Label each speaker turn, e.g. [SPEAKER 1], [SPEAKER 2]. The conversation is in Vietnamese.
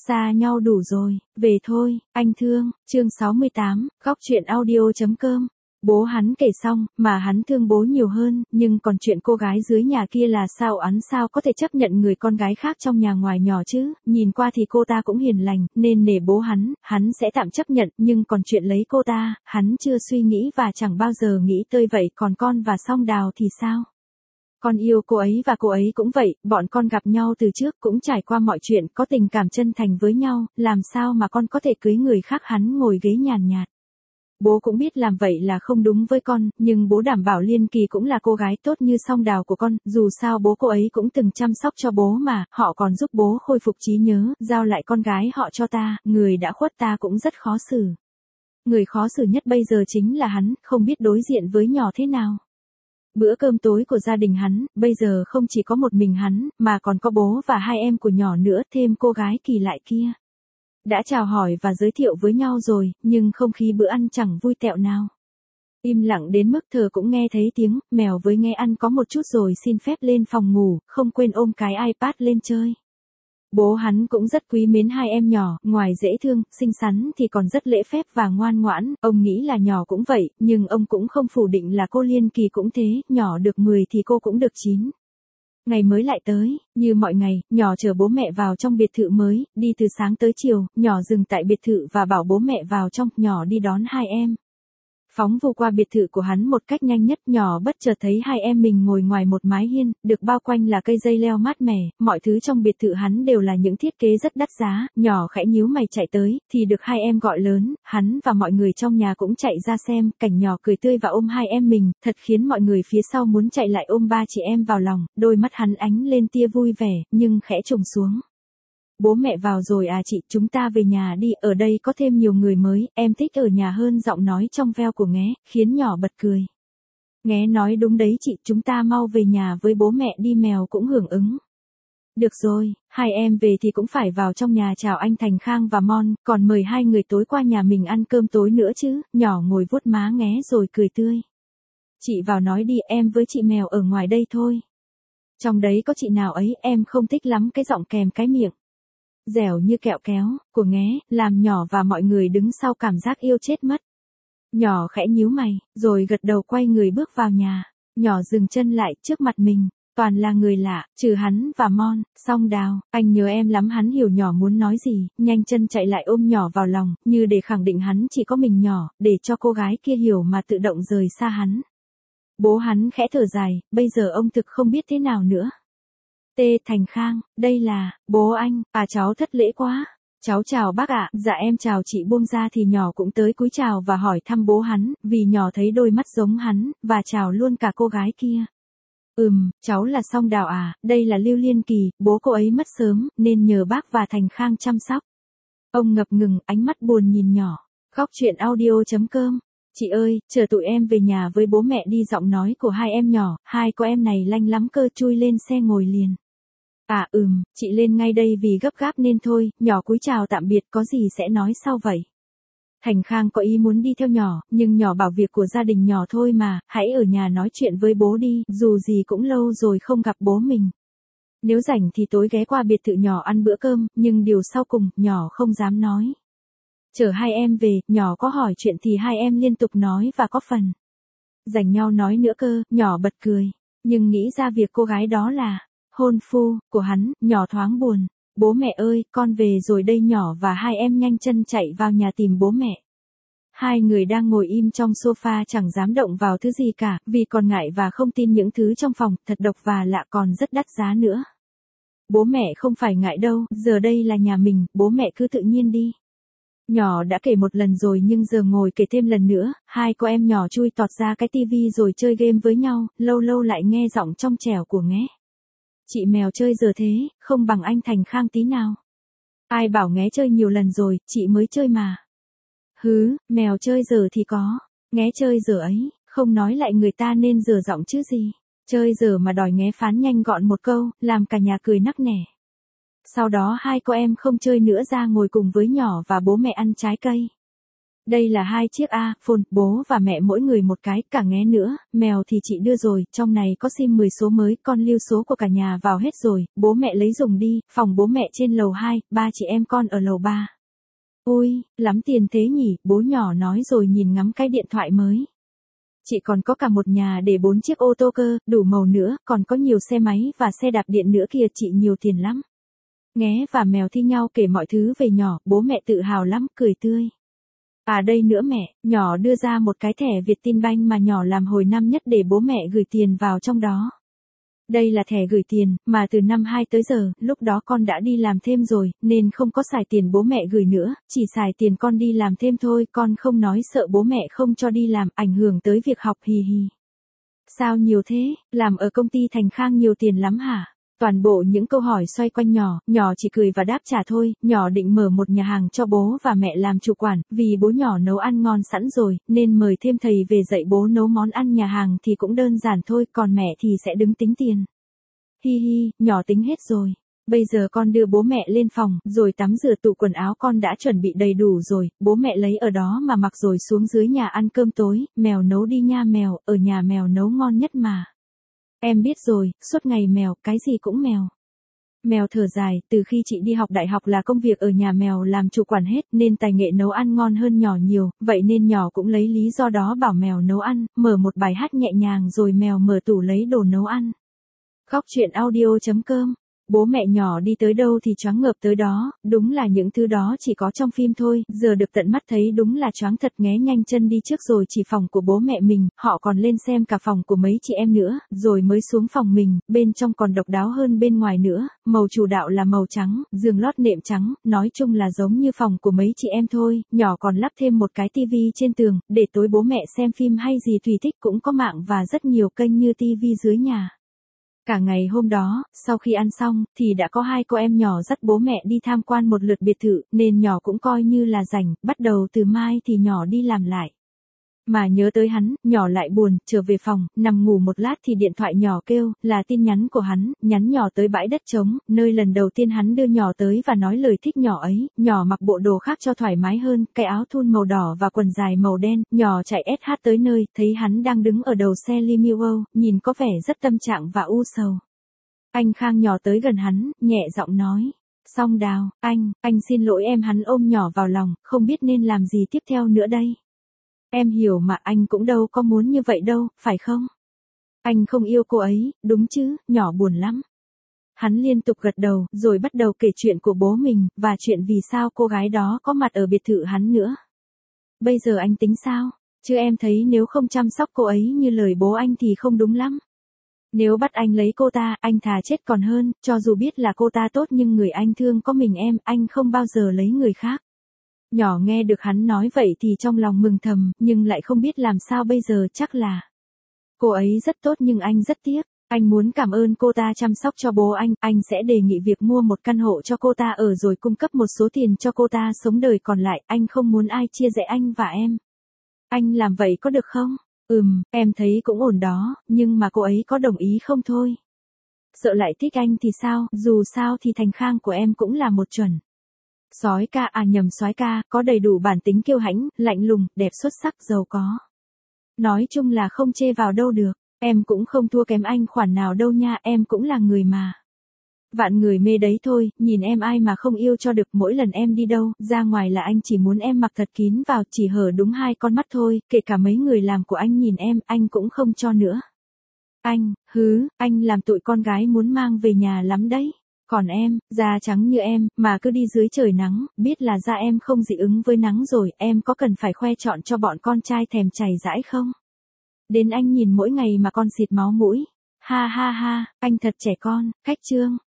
[SPEAKER 1] xa nhau đủ rồi, về thôi, anh thương, chương 68, góc truyện audio.com. Bố hắn kể xong, mà hắn thương bố nhiều hơn, nhưng còn chuyện cô gái dưới nhà kia là sao, hắn sao có thể chấp nhận người con gái khác trong nhà ngoài nhỏ chứ, nhìn qua thì cô ta cũng hiền lành, nên nể bố hắn sẽ tạm chấp nhận, nhưng còn chuyện lấy cô ta, hắn chưa suy nghĩ và chẳng bao giờ nghĩ tới vậy, còn con và Song Đào thì sao? Con yêu cô ấy và cô ấy cũng vậy, bọn con gặp nhau từ trước cũng trải qua mọi chuyện, có tình cảm chân thành với nhau, làm sao mà con có thể cưới người khác, hắn ngồi ghế nhàn nhạt. Bố cũng biết làm vậy là không đúng với con, nhưng bố đảm bảo Liên Kỳ cũng là cô gái tốt như Song Đào của con, dù sao bố cô ấy cũng từng chăm sóc cho bố mà, họ còn giúp bố khôi phục trí nhớ, giao lại con gái họ cho ta, người đã khuất ta cũng rất khó xử. Người khó xử nhất bây giờ chính là hắn, không biết đối diện với nhỏ thế nào. Bữa cơm tối của gia đình hắn, bây giờ không chỉ có một mình hắn, mà còn có bố và hai em của nhỏ nữa, thêm cô gái kỳ lạ kia. Đã chào hỏi và giới thiệu với nhau rồi, nhưng không khí bữa ăn chẳng vui tẹo nào. Im lặng đến mức thờ cũng nghe thấy tiếng, mèo với nghe ăn có một chút rồi xin phép lên phòng ngủ, không quên ôm cái iPad lên chơi. Bố hắn cũng rất quý mến hai em nhỏ, ngoài dễ thương, xinh xắn thì còn rất lễ phép và ngoan ngoãn, ông nghĩ là nhỏ cũng vậy, nhưng ông cũng không phủ định là cô Liên Kỳ cũng thế, nhỏ được 10 thì cô cũng được 9. Ngày mới lại tới, như mọi ngày, nhỏ chở bố mẹ vào trong biệt thự mới, đi từ sáng tới chiều, nhỏ dừng tại biệt thự và bảo bố mẹ vào trong, nhỏ đi đón hai em. Phóng vô qua biệt thự của hắn một cách nhanh nhất, nhỏ bất chợt thấy hai em mình ngồi ngoài một mái hiên, được bao quanh là cây dây leo mát mẻ, mọi thứ trong biệt thự hắn đều là những thiết kế rất đắt giá, nhỏ khẽ nhíu mày chạy tới, thì được hai em gọi lớn, hắn và mọi người trong nhà cũng chạy ra xem, cảnh nhỏ cười tươi và ôm hai em mình, thật khiến mọi người phía sau muốn chạy lại ôm ba chị em vào lòng, đôi mắt hắn ánh lên tia vui vẻ, nhưng khẽ trùng xuống. Bố mẹ vào rồi à chị, chúng ta về nhà đi, ở đây có thêm nhiều người mới, em thích ở nhà hơn, giọng nói trong veo của Nghé, khiến nhỏ bật cười. Nghé nói đúng đấy chị, chúng ta mau về nhà với bố mẹ đi, mèo cũng hưởng ứng. Được rồi, hai em về thì cũng phải vào trong nhà chào anh Thành Khang và Mon, còn mời hai người tối qua nhà mình ăn cơm tối nữa chứ, nhỏ ngồi vuốt má Nghé rồi cười tươi. Chị vào nói đi, em với chị mèo ở ngoài đây thôi. Trong đấy có chị nào ấy, em không thích lắm cái giọng kèm cái miệng dẻo như kẹo kéo, của Nghé, làm nhỏ và mọi người đứng sau cảm giác yêu chết mất. Nhỏ khẽ nhíu mày, rồi gật đầu quay người bước vào nhà. Nhỏ dừng chân lại, trước mặt mình, toàn là người lạ, trừ hắn và Mon, Song Đào, anh nhớ em lắm, hắn hiểu nhỏ muốn nói gì, nhanh chân chạy lại ôm nhỏ vào lòng, như để khẳng định hắn chỉ có mình nhỏ, để cho cô gái kia hiểu mà tự động rời xa hắn. Bố hắn khẽ thở dài, bây giờ ông thực không biết thế nào nữa. Thành Khang, đây là, bố anh, à cháu thất lễ quá. Cháu chào bác ạ, dạ em chào chị, buông ra thì nhỏ cũng tới cúi chào và hỏi thăm bố hắn, vì nhỏ thấy đôi mắt giống hắn, và chào luôn cả cô gái kia. Cháu là Song Đào à, đây là Lưu Liên Kỳ, bố cô ấy mất sớm, nên nhờ bác và Thành Khang chăm sóc. Ông ngập ngừng, ánh mắt buồn nhìn nhỏ. Góc truyện audio.com. Chị ơi, chờ tụi em về nhà với bố mẹ đi, giọng nói của hai em nhỏ, hai cô em này lanh lắm cơ, chui lên xe ngồi liền. À chị lên ngay đây vì gấp gáp nên thôi, nhỏ cúi chào tạm biệt, có gì sẽ nói sau vậy. Thành Khang có ý muốn đi theo nhỏ, nhưng nhỏ bảo việc của gia đình nhỏ thôi mà, hãy ở nhà nói chuyện với bố đi, dù gì cũng lâu rồi không gặp bố mình. Nếu rảnh thì tối ghé qua biệt thự nhỏ ăn bữa cơm, nhưng điều sau cùng, nhỏ không dám nói. Chở hai em về, nhỏ có hỏi chuyện thì hai em liên tục nói và có phần rảnh nhau nói nữa cơ, nhỏ bật cười, nhưng nghĩ ra việc cô gái đó là hôn phu của hắn, nhỏ thoáng buồn. Bố mẹ ơi, con về rồi đây, nhỏ và hai em nhanh chân chạy vào nhà tìm bố mẹ. Hai người đang ngồi im trong sofa chẳng dám động vào thứ gì cả, vì còn ngại và không tin những thứ trong phòng, thật độc và lạ còn rất đắt giá nữa. Bố mẹ không phải ngại đâu, giờ đây là nhà mình, bố mẹ cứ tự nhiên đi. Nhỏ đã kể một lần rồi nhưng giờ ngồi kể thêm lần nữa, hai cô em nhỏ chui tọt ra cái tivi rồi chơi game với nhau, lâu lâu lại nghe giọng trong trẻo của Nghé. Chị mèo chơi giờ thế, không bằng anh Thành Khang tí nào. Ai bảo Nghé chơi nhiều lần rồi, chị mới chơi mà. Mèo chơi giờ thì có, Nghé chơi giờ ấy, không nói lại người ta nên giờ giọng chứ gì. Chơi giờ mà đòi Nghé phán nhanh gọn một câu, làm cả nhà cười nắc nẻ. Sau đó hai cô em không chơi nữa, ra ngồi cùng với nhỏ và bố mẹ ăn trái cây. Đây là 2 chiếc iPhone, bố và mẹ mỗi người một cái, cả nghé nữa, mèo thì chị đưa rồi, trong này có sim 10 số mới, con lưu số của cả nhà vào hết rồi, bố mẹ lấy dùng đi, phòng bố mẹ trên lầu 2, ba chị em con ở lầu 3. Ôi, lắm tiền thế nhỉ, bố nhỏ nói rồi nhìn ngắm cái điện thoại mới. Chị còn có cả một nhà để 4 chiếc ô tô cơ, đủ màu nữa, còn có nhiều xe máy và xe đạp điện nữa kìa, chị nhiều tiền lắm. Nghé và mèo thi nhau kể mọi thứ về nhỏ, bố mẹ tự hào lắm, cười tươi. À đây nữa mẹ, nhỏ đưa ra một cái thẻ Vietinbank mà nhỏ làm hồi năm nhất để bố mẹ gửi tiền vào trong đó. Đây là thẻ gửi tiền, mà từ năm 2 tới giờ, lúc đó con đã đi làm thêm rồi, nên không có xài tiền bố mẹ gửi nữa, chỉ xài tiền con đi làm thêm thôi, con không nói sợ bố mẹ không cho đi làm, ảnh hưởng tới việc học hì hì. Sao nhiều thế, làm ở công ty Thành Khang nhiều tiền lắm hả? Toàn bộ những câu hỏi xoay quanh nhỏ, nhỏ chỉ cười và đáp trả thôi, nhỏ định mở một nhà hàng cho bố và mẹ làm chủ quản, vì bố nhỏ nấu ăn ngon sẵn rồi, nên mời thêm thầy về dạy bố nấu món ăn nhà hàng thì cũng đơn giản thôi, còn mẹ thì sẽ đứng tính tiền. Hi hi, nhỏ tính hết rồi. Bây giờ con đưa bố mẹ lên phòng, rồi tắm rửa, tủ quần áo con đã chuẩn bị đầy đủ rồi, bố mẹ lấy ở đó mà mặc rồi xuống dưới nhà ăn cơm tối, mèo nấu đi nha mèo, ở nhà mèo nấu ngon nhất mà. Em biết rồi, suốt ngày mèo, cái gì cũng mèo. Mèo thở dài, từ khi chị đi học đại học là công việc ở nhà mèo làm chủ quản hết, nên tài nghệ nấu ăn ngon hơn nhỏ nhiều, vậy nên nhỏ cũng lấy lý do đó bảo mèo nấu ăn, mở một bài hát nhẹ nhàng rồi mèo mở tủ lấy đồ nấu ăn. Khóc chuyện audio.com. Bố mẹ nhỏ đi tới đâu thì choáng ngợp tới đó, đúng là những thứ đó chỉ có trong phim thôi, giờ được tận mắt thấy đúng là choáng thật, nghé nhanh chân đi trước rồi chỉ phòng của bố mẹ mình, họ còn lên xem cả phòng của mấy chị em nữa, rồi mới xuống phòng mình, bên trong còn độc đáo hơn bên ngoài nữa, màu chủ đạo là màu trắng, giường lót nệm trắng, nói chung là giống như phòng của mấy chị em thôi, nhỏ còn lắp thêm một cái tivi trên tường, để tối bố mẹ xem phim hay gì tùy thích, cũng có mạng và rất nhiều kênh như tivi dưới nhà. Cả ngày hôm đó, sau khi ăn xong, thì đã có 2 cô em nhỏ dắt bố mẹ đi tham quan một lượt biệt thự, nên nhỏ cũng coi như là rảnh, bắt đầu từ mai thì nhỏ đi làm lại. Mà nhớ tới hắn, nhỏ lại buồn, trở về phòng, nằm ngủ một lát thì điện thoại nhỏ kêu, là tin nhắn của hắn, nhắn nhỏ tới bãi đất trống, nơi lần đầu tiên hắn đưa nhỏ tới và nói lời thích nhỏ ấy, nhỏ mặc bộ đồ khác cho thoải mái hơn, cái áo thun màu đỏ và quần dài màu đen, nhỏ chạy SH tới nơi, thấy hắn đang đứng ở đầu xe limo, nhìn có vẻ rất tâm trạng và u sầu. Anh Khang nhỏ tới gần hắn, nhẹ giọng nói. Song Đào, anh xin lỗi em, hắn ôm nhỏ vào lòng, không biết nên làm gì tiếp theo nữa đây. Em hiểu mà, anh cũng đâu có muốn như vậy đâu, phải không? Anh không yêu cô ấy, đúng chứ, nhỏ buồn lắm. Hắn liên tục gật đầu, rồi bắt đầu kể chuyện của bố mình, và chuyện vì sao cô gái đó có mặt ở biệt thự hắn nữa. Bây giờ anh tính sao? Chứ em thấy nếu không chăm sóc cô ấy như lời bố anh thì không đúng lắm. Nếu bắt anh lấy cô ta, anh thà chết còn hơn, cho dù biết là cô ta tốt nhưng người anh thương có mình em, anh không bao giờ lấy người khác. Nhỏ nghe được hắn nói vậy thì trong lòng mừng thầm, nhưng lại không biết làm sao bây giờ, chắc là cô ấy rất tốt nhưng anh rất tiếc. Anh muốn cảm ơn cô ta chăm sóc cho bố anh sẽ đề nghị việc mua một căn hộ cho cô ta ở rồi cung cấp một số tiền cho cô ta sống đời còn lại, anh không muốn ai chia rẽ anh và em. Anh làm vậy có được không? Em thấy cũng ổn đó, nhưng mà cô ấy có đồng ý không thôi? Sợ lại thích anh thì sao, dù sao thì Thành Khang của em cũng là một chuẩn. Soái ca, có đầy đủ bản tính kiêu hãnh, lạnh lùng, đẹp xuất sắc, giàu có. Nói chung là không chê vào đâu được, em cũng không thua kém anh khoản nào đâu nha, em cũng là người mà. Vạn người mê đấy thôi, nhìn em ai mà không yêu cho được, mỗi lần em đi đâu, ra ngoài là anh chỉ muốn em mặc thật kín vào, chỉ hở đúng 2 con mắt thôi, kể cả mấy người làm của anh nhìn em, anh cũng không cho nữa. Anh làm tụi con gái muốn mang về nhà lắm đấy. Còn em, da trắng như em, mà cứ đi dưới trời nắng, biết là da em không dị ứng với nắng rồi, em có cần phải khoe trọn cho bọn con trai thèm chảy dãi không? Đến anh nhìn mỗi ngày mà con xịt máu mũi. Ha ha ha, anh thật trẻ con, khách trương.